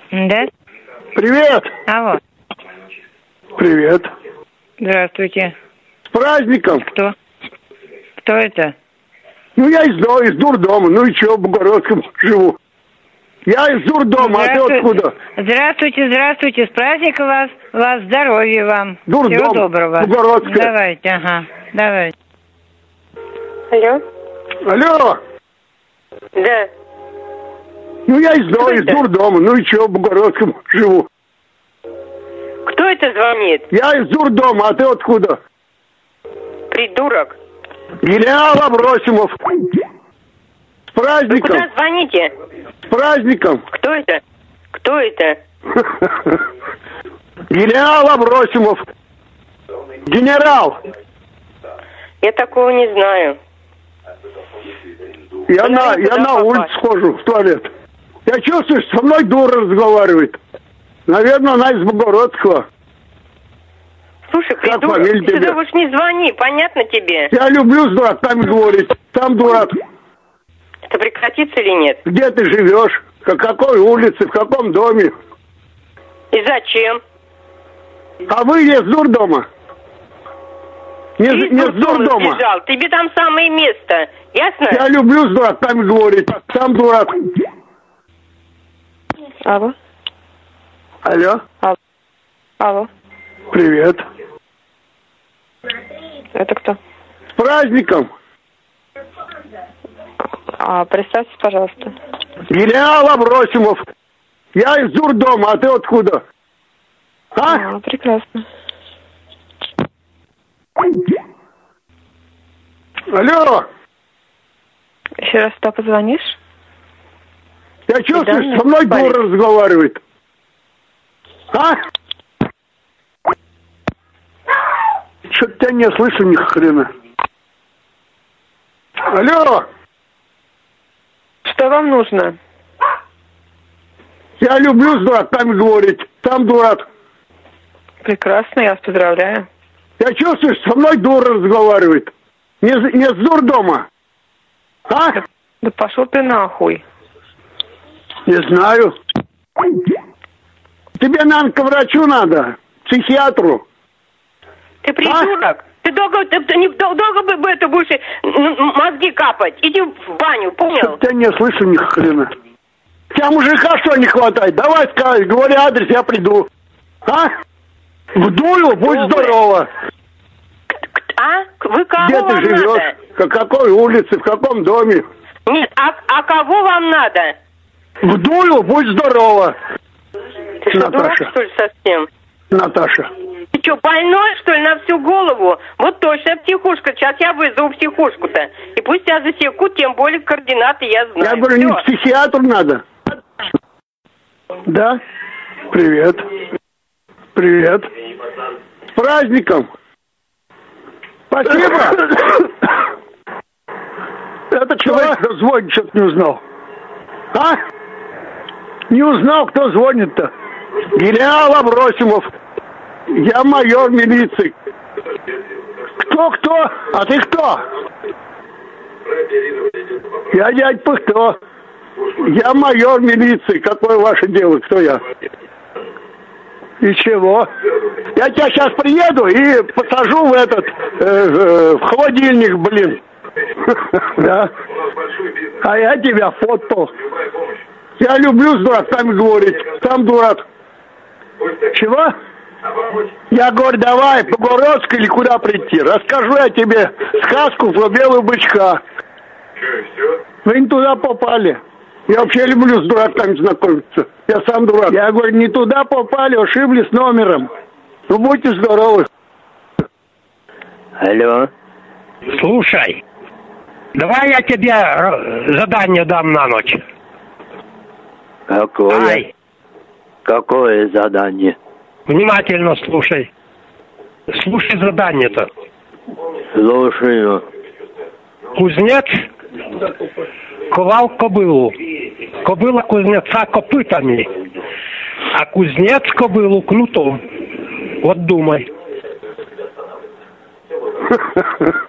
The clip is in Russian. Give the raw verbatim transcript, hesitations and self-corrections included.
Да? Привет! Алло. Привет. Здравствуйте. С праздником! Кто? Кто это? Ну, я из, из дурдома. Ну и чё, в Богородском живу. Я из дурдома, а ты откуда? Здравствуйте, здравствуйте. С праздником вас. Вас здоровья вам. Дурдом. Всего доброго. Богородская. Давайте, ага. Давайте. Алло? Алло! Да. Ну, я из, из дурдома. Ну и чё, в Богородском живу. Кто это звонит? Я из дурдома, а ты откуда? Придурок. Генерал Абросимов. С праздником. Вы куда звоните? С праздником. Кто это? Кто это? Генерал Абросимов. Генерал. Я такого не знаю. Я Вы на, я на улице схожу, в туалет. Я чувствую, что со мной дура разговаривает. Наверное, она из Богородского. Слушай, Как придурок, фамилия ты сюда тебе? уж не звони, понятно тебе? Я люблю с дураками говорить. Там дурак. Это прекратится или нет? Где ты живешь? По какой улице, в каком доме? И зачем? А вы не с дурдома? Не, Ты не из с дурдома дурдома? сбежал, тебе там самое место, ясно? Я люблю с дураками говорить. Там дурак. Алло? Алло? Алло? Алло? Привет. Это кто? С праздником. А, представьтесь, пожалуйста. Генерал Абросимов. Я из дурдома, а ты откуда? А? А, прекрасно. Алло. Еще раз туда позвонишь? Я чувствую, Да, что со мной парень. дура разговаривает. А? Что-то тебя не слышу ни хрена. Алло. Что вам нужно? Я люблю с дураками говорить. Там дурак. Прекрасно, я вас поздравляю. Я чувствую, что со мной дура разговаривает. Не, с- не с дурдома. А? Да пошел ты нахуй. Не знаю. Тебе, наверное, к врачу надо. Психиатру. Ты придурок? Ты долго, ты, ты не, дол- долго бы, бы это будешь м- м- мозги капать? Иди в баню, понял? Я не слышу ни хрена. Тебя мужика что не хватает? Давай скажи, говори адрес, я приду. А? В Дулю, будь Добрый. здорова. А? Вы кого Где ты вам живешь? надо? К какой улице, в каком доме? Нет, а, а кого вам надо? В Дулю, будь здорова. Ты что, дурак, Наташа. что ли, совсем? Наташа. Ты что, больной, что ли, на всю голову? Вот точно психушка. Сейчас я вызову психушку-то. И пусть тебя засекут, тем более координаты я знаю. Я говорю, не Всё. психиатру надо. Да? Привет. Привет. С праздником. Спасибо. Это человек, кто звонит, что-то не узнал. А? Не узнал, кто звонит-то. Генерал Абросимов. Я майор милиции. Кто-кто? А ты кто? Я дядь Пыхто. Я майор милиции. Какое ваше дело? Кто я? И чего? Я тебя сейчас приеду и посажу в этот, э, э, в холодильник, блин. Да. А я тебя фотал. Я люблю с дураками говорить. Там дурак. Чего? Я говорю, давай, Богородской или куда прийти? Расскажу я тебе сказку про белого бычка. Вы не туда попали. Я вообще люблю с дураками знакомиться. Я сам дурак. Я говорю, не туда попали, ошиблись номером. Ну, будьте здоровы. Алло. Слушай, давай я тебе э, задание дам на ночь. Какое? Ай, Какое задание? внимательно слушай. Слушай задание-то. Слушаю. Кузнец ковал кобылу. Кобыла кузнеца копытами, а кузнец кобылу кнутом. Вот думай.